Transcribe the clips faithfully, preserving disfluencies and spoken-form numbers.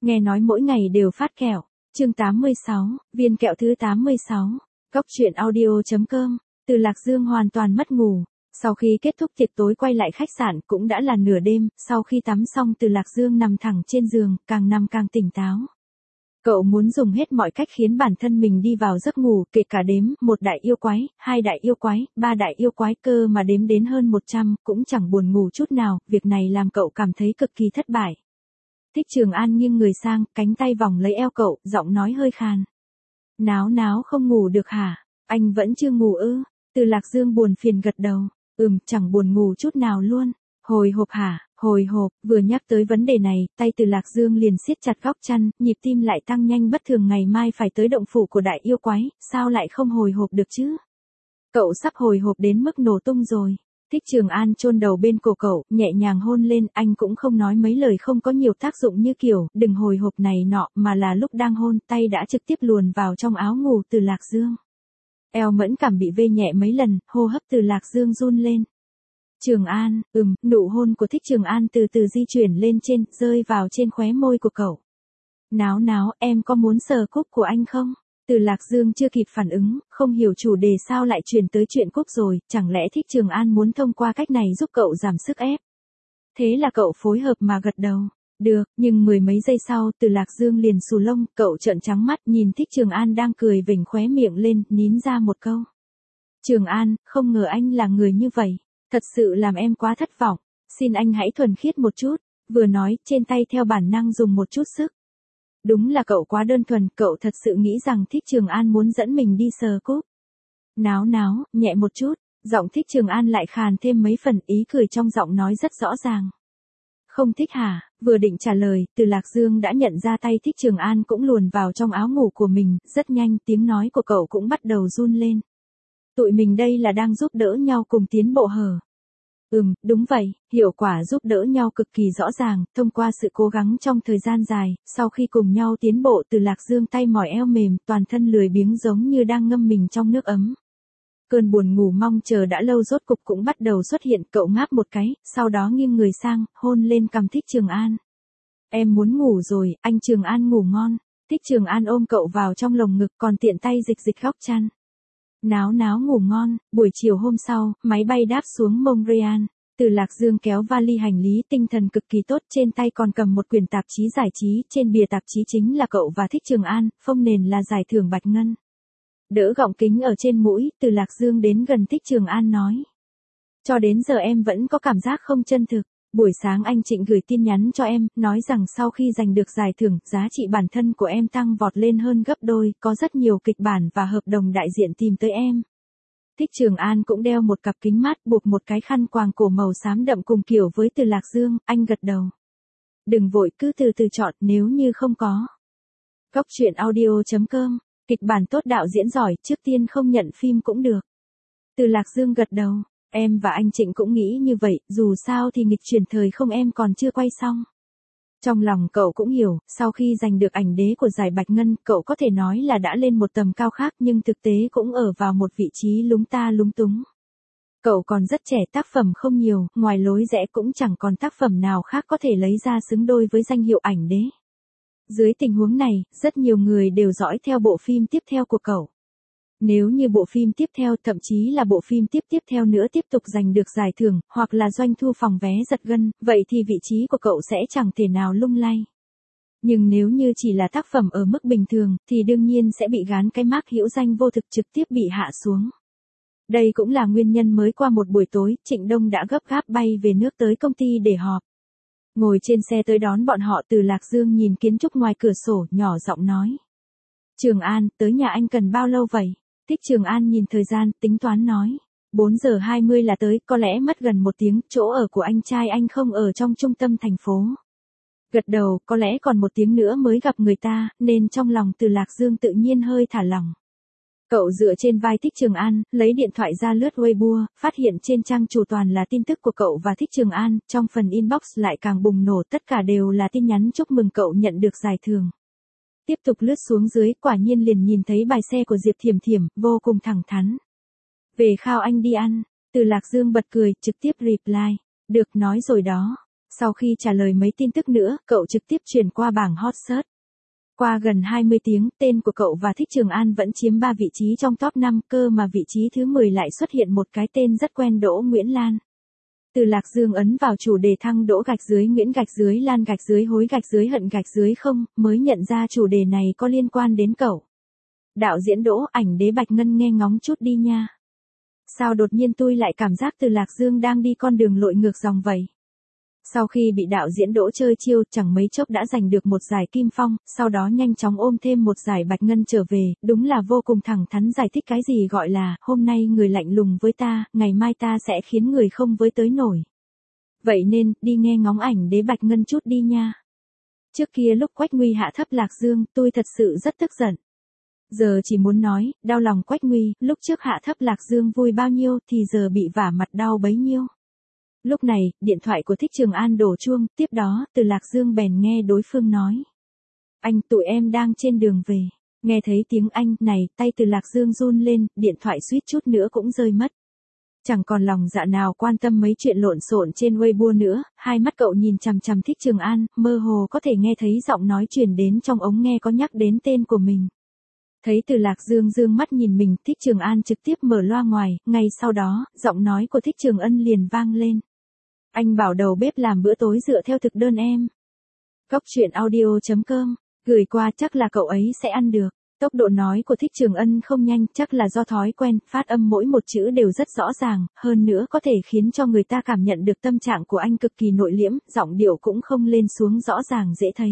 Nghe nói mỗi ngày đều phát kẹo. Chương tám mươi sáu, viên kẹo thứ tám mươi sáu. Cóc truyện audio chấm com. Từ Lạc Dương hoàn toàn mất ngủ. Sau khi kết thúc tiệc tối quay lại khách sạn cũng đã là nửa đêm, sau khi tắm xong Từ Lạc Dương nằm thẳng trên giường, càng nằm càng tỉnh táo. Cậu muốn dùng hết mọi cách khiến bản thân mình đi vào giấc ngủ, kể cả đếm, một đại yêu quái, hai đại yêu quái, ba đại yêu quái, cơ mà đếm đến hơn một trăm, cũng chẳng buồn ngủ chút nào, việc này làm cậu cảm thấy cực kỳ thất bại. Thích Trường An nghiêng người sang, cánh tay vòng lấy eo cậu, giọng nói hơi khàn. Náo náo không ngủ được hả? Anh vẫn chưa ngủ ư? Từ Lạc Dương buồn phiền gật đầu. Ừm, chẳng buồn ngủ chút nào luôn. Hồi hộp hả? Hồi hộp, vừa nhắc tới vấn đề này, tay Từ Lạc Dương liền siết chặt góc chăn, nhịp tim lại tăng nhanh bất thường, ngày mai phải tới động phủ của đại yêu quái, sao lại không hồi hộp được chứ? Cậu sắp hồi hộp đến mức nổ tung rồi. Thích Trường An chôn đầu bên cổ cậu, nhẹ nhàng hôn lên, anh cũng không nói mấy lời không có nhiều tác dụng như kiểu, đừng hồi hộp này nọ, mà là lúc đang hôn, tay đã trực tiếp luồn vào trong áo ngủ Từ Lạc Dương. Eo mẫn cảm bị vê nhẹ mấy lần, hô hấp Từ Lạc Dương run lên. Trường An, ừm, nụ hôn của Thích Trường An từ từ di chuyển lên trên, rơi vào trên khóe môi của cậu. Náo náo, em có muốn sờ cúc của anh không? Từ Lạc Dương chưa kịp phản ứng, không hiểu chủ đề sao lại chuyển tới chuyện cúc rồi, chẳng lẽ Thích Trường An muốn thông qua cách này giúp cậu giảm sức ép? Thế là cậu phối hợp mà gật đầu. Được, nhưng mười mấy giây sau, Từ Lạc Dương liền xù lông, cậu trợn trắng mắt nhìn Thích Trường An đang cười vểnh khóe miệng lên, nín ra một câu. Trường An, không ngờ anh là người như vậy. Thật sự làm em quá thất vọng, xin anh hãy thuần khiết một chút, vừa nói, trên tay theo bản năng dùng một chút sức. Đúng là cậu quá đơn thuần, cậu thật sự nghĩ rằng Thích Trường An muốn dẫn mình đi sờ cúc. Náo náo, nhẹ một chút, giọng Thích Trường An lại khàn thêm mấy phần, ý cười trong giọng nói rất rõ ràng. Không thích hả? Vừa định trả lời, Từ Lạc Dương đã nhận ra tay Thích Trường An cũng luồn vào trong áo ngủ của mình, rất nhanh tiếng nói của cậu cũng bắt đầu run lên. Tụi mình đây là đang giúp đỡ nhau cùng tiến bộ hở? Ừm, đúng vậy, hiệu quả giúp đỡ nhau cực kỳ rõ ràng, thông qua sự cố gắng trong thời gian dài, sau khi cùng nhau tiến bộ Từ Lạc Dương tay mỏi eo mềm, toàn thân lười biếng giống như đang ngâm mình trong nước ấm. Cơn buồn ngủ mong chờ đã lâu rốt cục cũng bắt đầu xuất hiện, cậu ngáp một cái, sau đó nghiêng người sang, hôn lên cằm Thích Trường An. Em muốn ngủ rồi, anh Trường An ngủ ngon. Thích Trường An ôm cậu vào trong lồng ngực còn tiện tay dịch dịch góc chăn. Náo náo ngủ ngon, buổi chiều hôm sau, máy bay đáp xuống Montreal. Từ Lạc Dương kéo vali hành lý, tinh thần cực kỳ tốt, trên tay còn cầm một quyển tạp chí giải trí, trên bìa tạp chí chính là cậu và Thích Trường An, phông nền là giải thưởng Bạch Ngân. Đỡ gọng kính ở trên mũi, Từ Lạc Dương đến gần Thích Trường An nói. Cho đến giờ em vẫn có cảm giác không chân thực. Buổi sáng anh Trịnh gửi tin nhắn cho em, nói rằng sau khi giành được giải thưởng, giá trị bản thân của em tăng vọt lên hơn gấp đôi, có rất nhiều kịch bản và hợp đồng đại diện tìm tới em. Thích Trường An cũng đeo một cặp kính mát, buộc một cái khăn quàng cổ màu xám đậm cùng kiểu với Từ Lạc Dương, anh gật đầu. Đừng vội, cứ từ từ chọn, nếu như không có. Cóc truyện audio chấm com, kịch bản tốt đạo diễn giỏi, trước tiên không nhận phim cũng được. Từ Lạc Dương gật đầu. Em và anh Trịnh cũng nghĩ như vậy, dù sao thì nghịch chuyển thời không em còn chưa quay xong. Trong lòng cậu cũng hiểu, sau khi giành được ảnh đế của giải Bạch Ngân, cậu có thể nói là đã lên một tầm cao khác nhưng thực tế cũng ở vào một vị trí lúng ta lúng túng. Cậu còn rất trẻ, tác phẩm không nhiều, ngoài lối rẽ cũng chẳng còn tác phẩm nào khác có thể lấy ra xứng đôi với danh hiệu ảnh đế. Dưới tình huống này, rất nhiều người đều dõi theo bộ phim tiếp theo của cậu. Nếu như bộ phim tiếp theo, thậm chí là bộ phim tiếp tiếp theo nữa tiếp tục giành được giải thưởng, hoặc là doanh thu phòng vé giật gân, vậy thì vị trí của cậu sẽ chẳng thể nào lung lay. Nhưng nếu như chỉ là tác phẩm ở mức bình thường, thì đương nhiên sẽ bị gán cái mác hữu danh vô thực, trực tiếp bị hạ xuống. Đây cũng là nguyên nhân mới qua một buổi tối, Trịnh Đông đã gấp gáp bay về nước tới công ty để họp. Ngồi trên xe tới đón bọn họ, Từ Lạc Dương nhìn kiến trúc ngoài cửa sổ, nhỏ giọng nói. Trường An, tới nhà anh cần bao lâu vậy? Thích Trường An nhìn thời gian, tính toán nói. bốn giờ hai mươi là tới, có lẽ mất gần một tiếng, chỗ ở của anh trai anh không ở trong trung tâm thành phố. Gật đầu, có lẽ còn một tiếng nữa mới gặp người ta, nên trong lòng Từ Lạc Dương tự nhiên hơi thả lỏng. Cậu dựa trên vai Thích Trường An, lấy điện thoại ra lướt Weibo, phát hiện trên trang chủ toàn là tin tức của cậu và Thích Trường An, trong phần inbox lại càng bùng nổ, tất cả đều là tin nhắn chúc mừng cậu nhận được giải thưởng. Tiếp tục lướt xuống dưới, quả nhiên liền nhìn thấy bài xe của Diệp Thiểm Thiểm, vô cùng thẳng thắn. Về khao anh đi ăn, Từ Lạc Dương bật cười, trực tiếp reply. Được, nói rồi đó. Sau khi trả lời mấy tin tức nữa, cậu trực tiếp chuyển qua bảng hot search. Qua gần hai mươi tiếng, tên của cậu và Thích Trường An vẫn chiếm ba vị trí trong top năm, cơ mà vị trí thứ mười lại xuất hiện một cái tên rất quen, Đỗ Nguyễn Lan. Từ Lạc Dương ấn vào chủ đề thăng Đỗ gạch dưới Nguyễn gạch dưới Lan gạch dưới hối gạch dưới hận gạch dưới không, mới nhận ra chủ đề này có liên quan đến cậu. Đạo diễn Đỗ, ảnh đế Bạch Ngân nghe ngóng chút đi nha. Sao đột nhiên tôi lại cảm giác Từ Lạc Dương đang đi con đường lội ngược dòng vậy? Sau khi bị đạo diễn Đỗ chơi chiêu, chẳng mấy chốc đã giành được một giải Kim Phong, sau đó nhanh chóng ôm thêm một giải Bạch Ngân trở về, đúng là vô cùng thẳng thắn giải thích cái gì gọi là, hôm nay người lạnh lùng với ta, ngày mai ta sẽ khiến người không với tới nổi. Vậy nên, đi nghe ngóng ảnh đế Bạch Ngân chút đi nha. Trước kia lúc Quách Nguy hạ thấp Lạc Dương, tôi thật sự rất tức giận. Giờ chỉ muốn nói, đau lòng Quách Nguy, lúc trước hạ thấp Lạc Dương vui bao nhiêu thì giờ bị vả mặt đau bấy nhiêu. Lúc này, điện thoại của Thích Trường An đổ chuông, tiếp đó, Từ Lạc Dương bèn nghe đối phương nói. Anh, tụi em đang trên đường về. Nghe thấy tiếng anh, này, tay Từ Lạc Dương run lên, điện thoại suýt chút nữa cũng rơi mất. Chẳng còn lòng dạ nào quan tâm mấy chuyện lộn xộn trên Weibo nữa, hai mắt cậu nhìn chằm chằm Thích Trường An, mơ hồ có thể nghe thấy giọng nói truyền đến trong ống nghe có nhắc đến tên của mình. Thấy Từ Lạc Dương dương mắt nhìn mình, Thích Trường An trực tiếp mở loa ngoài, ngay sau đó, giọng nói của Thích Trường Ân liền vang lên. Anh bảo đầu bếp làm bữa tối dựa theo thực đơn em. Cóc truyện audio chấm com, gửi qua chắc là cậu ấy sẽ ăn được. Tốc độ nói của Thích Trường Ân không nhanh, chắc là do thói quen, phát âm mỗi một chữ đều rất rõ ràng, hơn nữa có thể khiến cho người ta cảm nhận được tâm trạng của anh cực kỳ nội liễm, giọng điệu cũng không lên xuống rõ ràng dễ thấy.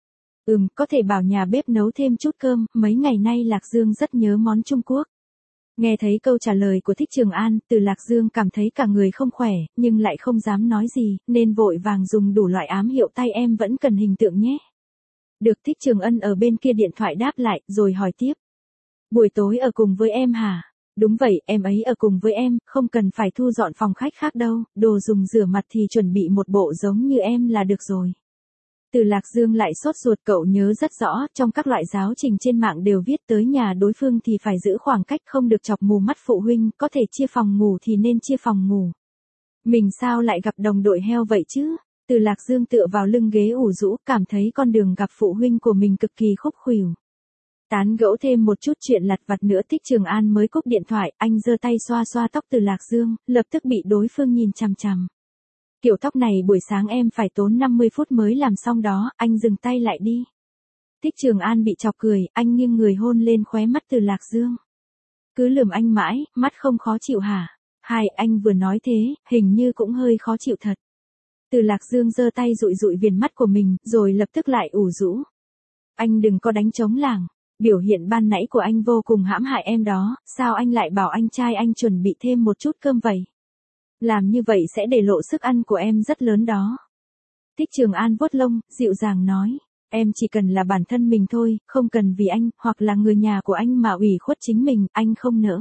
Ừm, có thể bảo nhà bếp nấu thêm chút cơm, mấy ngày nay Lạc Dương rất nhớ món Trung Quốc. Nghe thấy câu trả lời của Thích Trường An, Từ Lạc Dương cảm thấy cả người không khỏe, nhưng lại không dám nói gì, nên vội vàng dùng đủ loại ám hiệu tay em vẫn cần hình tượng nhé. Được, Thích Trường Ân ở bên kia điện thoại đáp lại, rồi hỏi tiếp. Buổi tối ở cùng với em hả? Đúng vậy, em ấy ở cùng với em, không cần phải thu dọn phòng khách khác đâu, đồ dùng rửa mặt thì chuẩn bị một bộ giống như em là được rồi. Từ Lạc Dương lại sốt ruột, cậu nhớ rất rõ, trong các loại giáo trình trên mạng đều viết tới nhà đối phương thì phải giữ khoảng cách, không được chọc mù mắt phụ huynh, có thể chia phòng ngủ thì nên chia phòng ngủ. Mình sao lại gặp đồng đội heo vậy chứ? Từ Lạc Dương tựa vào lưng ghế ủ rũ, cảm thấy con đường gặp phụ huynh của mình cực kỳ khúc khuỷu. Tán gẫu thêm một chút chuyện lặt vặt nữa, Thích Trường An mới cúp điện thoại, anh giơ tay xoa xoa tóc Từ Lạc Dương, lập tức bị đối phương nhìn chằm chằm. Kiểu tóc này buổi sáng em phải tốn năm mươi phút mới làm xong đó, anh dừng tay lại đi. Thích Trường An bị chọc cười, anh nghiêng người hôn lên khóe mắt Từ Lạc Dương. Cứ lườm anh mãi, mắt không khó chịu hả? Hai, anh vừa nói thế, hình như cũng hơi khó chịu thật. Từ Lạc Dương giơ tay dụi dụi viền mắt của mình, rồi lập tức lại ủ rũ. Anh đừng có đánh trống lảng, biểu hiện ban nãy của anh vô cùng hãm hại em đó, sao anh lại bảo anh trai anh chuẩn bị thêm một chút cơm vậy? Làm như vậy sẽ để lộ sức ăn của em rất lớn đó. Thích Trường An vuốt lông, dịu dàng nói, em chỉ cần là bản thân mình thôi, không cần vì anh, hoặc là người nhà của anh mà ủy khuất chính mình, anh không nỡ.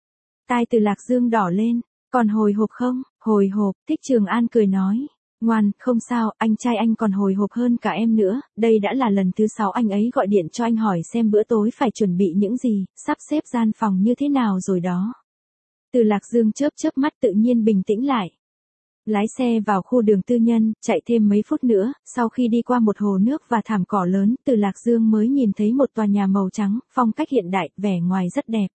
Tai Từ Lạc Dương đỏ lên, còn hồi hộp không? Hồi hộp, Thích Trường An cười nói. Ngoan, không sao, anh trai anh còn hồi hộp hơn cả em nữa, đây đã là lần thứ sáu anh ấy gọi điện cho anh hỏi xem bữa tối phải chuẩn bị những gì, sắp xếp gian phòng như thế nào rồi đó. Từ Lạc Dương chớp chớp mắt tự nhiên bình tĩnh lại. Lái xe vào khu đường tư nhân, chạy thêm mấy phút nữa, sau khi đi qua một hồ nước và thảm cỏ lớn, Từ Lạc Dương mới nhìn thấy một tòa nhà màu trắng, phong cách hiện đại, vẻ ngoài rất đẹp.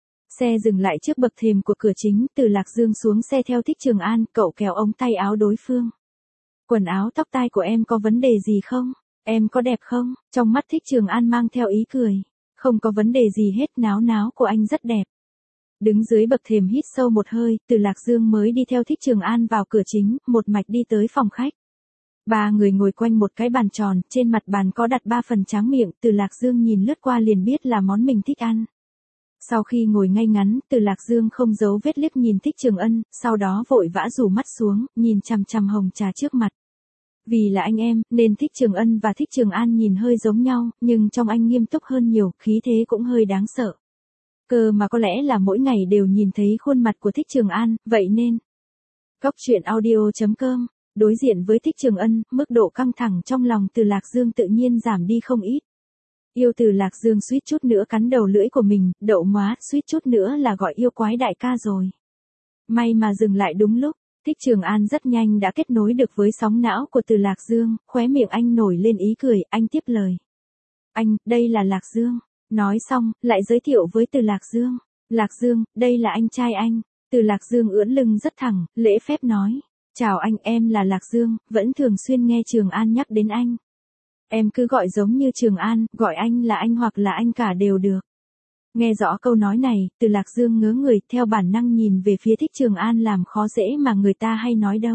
Xe dừng lại trước bậc thềm của cửa chính, Từ Lạc Dương xuống xe theo Thích Trường An, cậu kéo ống tay áo đối phương. Quần áo tóc tai của em có vấn đề gì không? Em có đẹp không? Trong mắt Thích Trường An mang theo ý cười. Không có vấn đề gì hết, náo náo của anh rất đẹp. Đứng dưới bậc thềm hít sâu một hơi, Từ Lạc Dương mới đi theo Thích Trường An vào cửa chính, một mạch đi tới phòng khách. Ba người ngồi quanh một cái bàn tròn, trên mặt bàn có đặt ba phần tráng miệng, Từ Lạc Dương nhìn lướt qua liền biết là món mình thích ăn. Sau khi ngồi ngay ngắn, Từ Lạc Dương không giấu vết liếc nhìn Thích Trường Ân, sau đó vội vã rủ mắt xuống, nhìn chằm chằm hồng trà trước mặt. Vì là anh em, nên Thích Trường Ân và Thích Trường An nhìn hơi giống nhau, nhưng trong anh nghiêm túc hơn nhiều, khí thế cũng hơi đáng sợ. Cơ mà có lẽ là mỗi ngày đều nhìn thấy khuôn mặt của Thích Trường An, vậy nên. Cóc truyện audio chấm com, đối diện với Thích Trường Ân, mức độ căng thẳng trong lòng Từ Lạc Dương tự nhiên giảm đi không ít. Yêu Từ Lạc Dương suýt chút nữa cắn đầu lưỡi của mình, đậu má, suýt chút nữa là gọi yêu quái đại ca rồi. May mà dừng lại đúng lúc, Thích Trường An rất nhanh đã kết nối được với sóng não của Từ Lạc Dương, khóe miệng anh nổi lên ý cười, anh tiếp lời. Anh, đây là Lạc Dương. Nói xong, lại giới thiệu với Từ Lạc Dương. Lạc Dương, đây là anh trai anh. Từ Lạc Dương ưỡn lưng rất thẳng, lễ phép nói. Chào anh, em là Lạc Dương, vẫn thường xuyên nghe Trường An nhắc đến anh. Em cứ gọi giống như Trường An, gọi anh là anh hoặc là anh cả đều được. Nghe rõ câu nói này, Từ Lạc Dương ngớ người, theo bản năng nhìn về phía Thích Trường An làm khó dễ mà người ta hay nói đâu.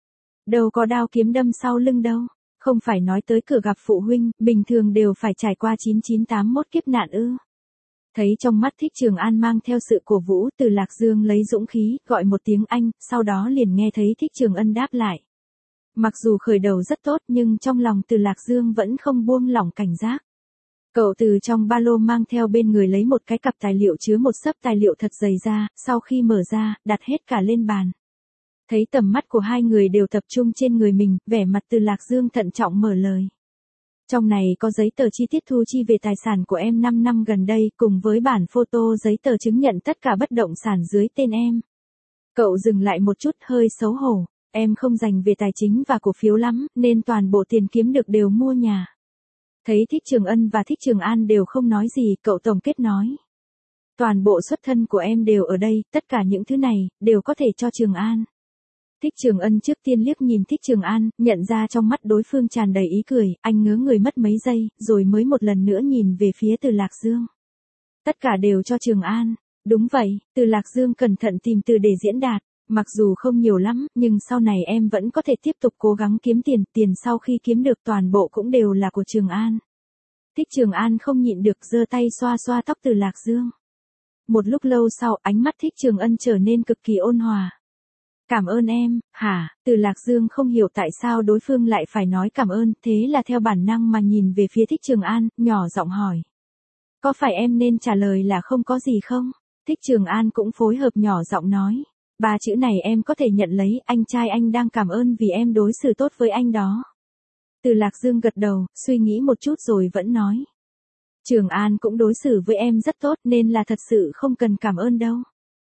Đâu có đao kiếm đâm sau lưng đâu. Không phải nói tới cửa gặp phụ huynh, bình thường đều phải trải qua chín chín tám mốt kiếp nạn ư. Thấy trong mắt Thích Trường An mang theo sự cổ vũ, Từ Lạc Dương lấy dũng khí, gọi một tiếng anh, sau đó liền nghe thấy Thích Trường Ân đáp lại. Mặc dù khởi đầu rất tốt nhưng trong lòng Từ Lạc Dương vẫn không buông lỏng cảnh giác. Cậu từ trong ba lô mang theo bên người lấy một cái cặp tài liệu chứa một xấp tài liệu thật dày ra, sau khi mở ra, đặt hết cả lên bàn. Thấy tầm mắt của hai người đều tập trung trên người mình, vẻ mặt Từ Lạc Dương thận trọng mở lời. Trong này có giấy tờ chi tiết thu chi về tài sản của em năm năm gần đây, cùng với bản photo giấy tờ chứng nhận tất cả bất động sản dưới tên em. Cậu dừng lại một chút hơi xấu hổ, em không dành về tài chính và cổ phiếu lắm, nên toàn bộ tiền kiếm được đều mua nhà. Thấy Thích Trường Ân và Thích Trường An đều không nói gì, cậu tổng kết nói. Toàn bộ xuất thân của em đều ở đây, tất cả những thứ này, đều có thể cho Trường An. Thích Trường Ân trước tiên liếc nhìn Thích Trường An, nhận ra trong mắt đối phương tràn đầy ý cười, anh ngớ người mất mấy giây, rồi mới một lần nữa nhìn về phía Từ Lạc Dương. Tất cả đều cho Trường An. Đúng vậy, Từ Lạc Dương cẩn thận tìm từ để diễn đạt. Mặc dù không nhiều lắm, nhưng sau này em vẫn có thể tiếp tục cố gắng kiếm tiền, tiền sau khi kiếm được toàn bộ cũng đều là của Trường An. Thích Trường An không nhịn được giơ tay xoa xoa tóc Từ Lạc Dương. Một lúc lâu sau, ánh mắt Thích Trường Ân trở nên cực kỳ ôn hòa. Cảm ơn em, hả? Từ Lạc Dương không hiểu tại sao đối phương lại phải nói cảm ơn, thế là theo bản năng mà nhìn về phía Thích Trường An, nhỏ giọng hỏi. Có phải em nên trả lời là không có gì không? Thích Trường An cũng phối hợp nhỏ giọng nói. Ba chữ này em có thể nhận lấy, anh trai anh đang cảm ơn vì em đối xử tốt với anh đó. Từ Lạc Dương gật đầu, suy nghĩ một chút rồi vẫn nói. Trường An cũng đối xử với em rất tốt nên là thật sự không cần cảm ơn đâu.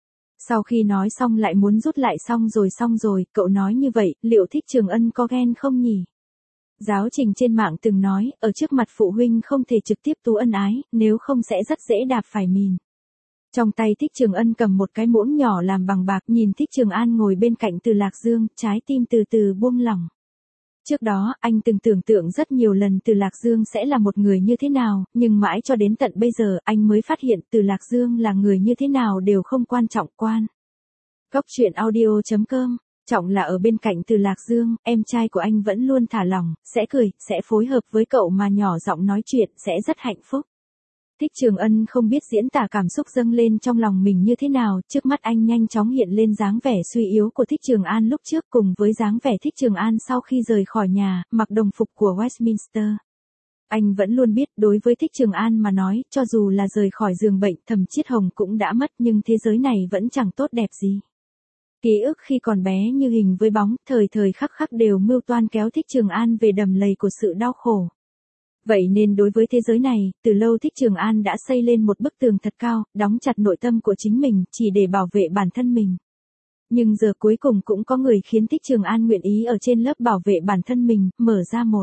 Sau khi nói xong lại muốn rút lại xong rồi xong rồi, cậu nói như vậy, liệu Thích Trường Ân có ghen không nhỉ? Giáo trình trên mạng từng nói, ở trước mặt phụ huynh không thể trực tiếp tú ân ái, nếu không sẽ rất dễ đạp phải mìn. Trong tay Thích Trường Ân cầm một cái muỗng nhỏ làm bằng bạc, nhìn Thích Trường An ngồi bên cạnh Từ Lạc Dương, trái tim từ từ buông lỏng. Trước đó, anh từng tưởng tượng rất nhiều lần Từ Lạc Dương sẽ là một người như thế nào, nhưng mãi cho đến tận bây giờ anh mới phát hiện Từ Lạc Dương là người như thế nào đều không quan trọng quan. Góc truyện audio chấm com, trọng là ở bên cạnh Từ Lạc Dương, em trai của anh vẫn luôn thả lỏng, sẽ cười, sẽ phối hợp với cậu mà nhỏ giọng nói chuyện, sẽ rất hạnh phúc. Thích Trường Ân không biết diễn tả cảm xúc dâng lên trong lòng mình như thế nào, trước mắt anh nhanh chóng hiện lên dáng vẻ suy yếu của Thích Trường An lúc trước cùng với dáng vẻ Thích Trường An sau khi rời khỏi nhà, mặc đồng phục của Westminster. Anh vẫn luôn biết đối với Thích Trường An mà nói, cho dù là rời khỏi giường bệnh, Thẩm Chiết Hồng cũng đã mất nhưng thế giới này vẫn chẳng tốt đẹp gì. Ký ức khi còn bé như hình với bóng, thời thời khắc khắc đều mưu toan kéo Thích Trường An về đầm lầy của sự đau khổ. Vậy nên đối với thế giới này, từ lâu Thích Trường An đã xây lên một bức tường thật cao, đóng chặt nội tâm của chính mình, chỉ để bảo vệ bản thân mình. Nhưng giờ cuối cùng cũng có người khiến Thích Trường An nguyện ý ở trên lớp bảo vệ bản thân mình, mở ra một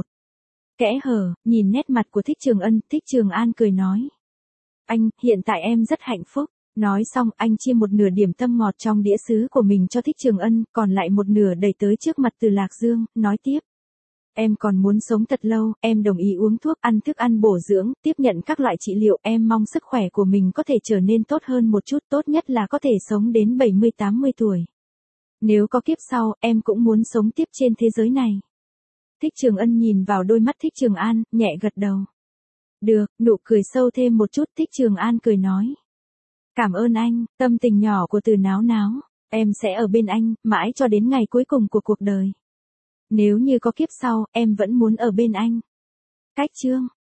kẽ hở, nhìn nét mặt của Thích Trường Ân, Thích Trường An cười nói. Anh, hiện tại em rất hạnh phúc. Nói xong, anh chia một nửa điểm tâm ngọt trong đĩa sứ của mình cho Thích Trường Ân, còn lại một nửa đẩy tới trước mặt Từ Lạc Dương, nói tiếp. Em còn muốn sống thật lâu, em đồng ý uống thuốc, ăn thức ăn bổ dưỡng, tiếp nhận các loại trị liệu, em mong sức khỏe của mình có thể trở nên tốt hơn một chút, tốt nhất là có thể sống đến bảy mươi tám mươi tuổi. Nếu có kiếp sau, em cũng muốn sống tiếp trên thế giới này. Thích Trường Ân nhìn vào đôi mắt Thích Trường An, nhẹ gật đầu. Được, nụ cười sâu thêm một chút, Thích Trường An cười nói. Cảm ơn anh, tâm tình nhỏ của Từ Náo Náo, em sẽ ở bên anh, mãi cho đến ngày cuối cùng của cuộc đời. Nếu như có kiếp sau, em vẫn muốn ở bên anh. Cách chương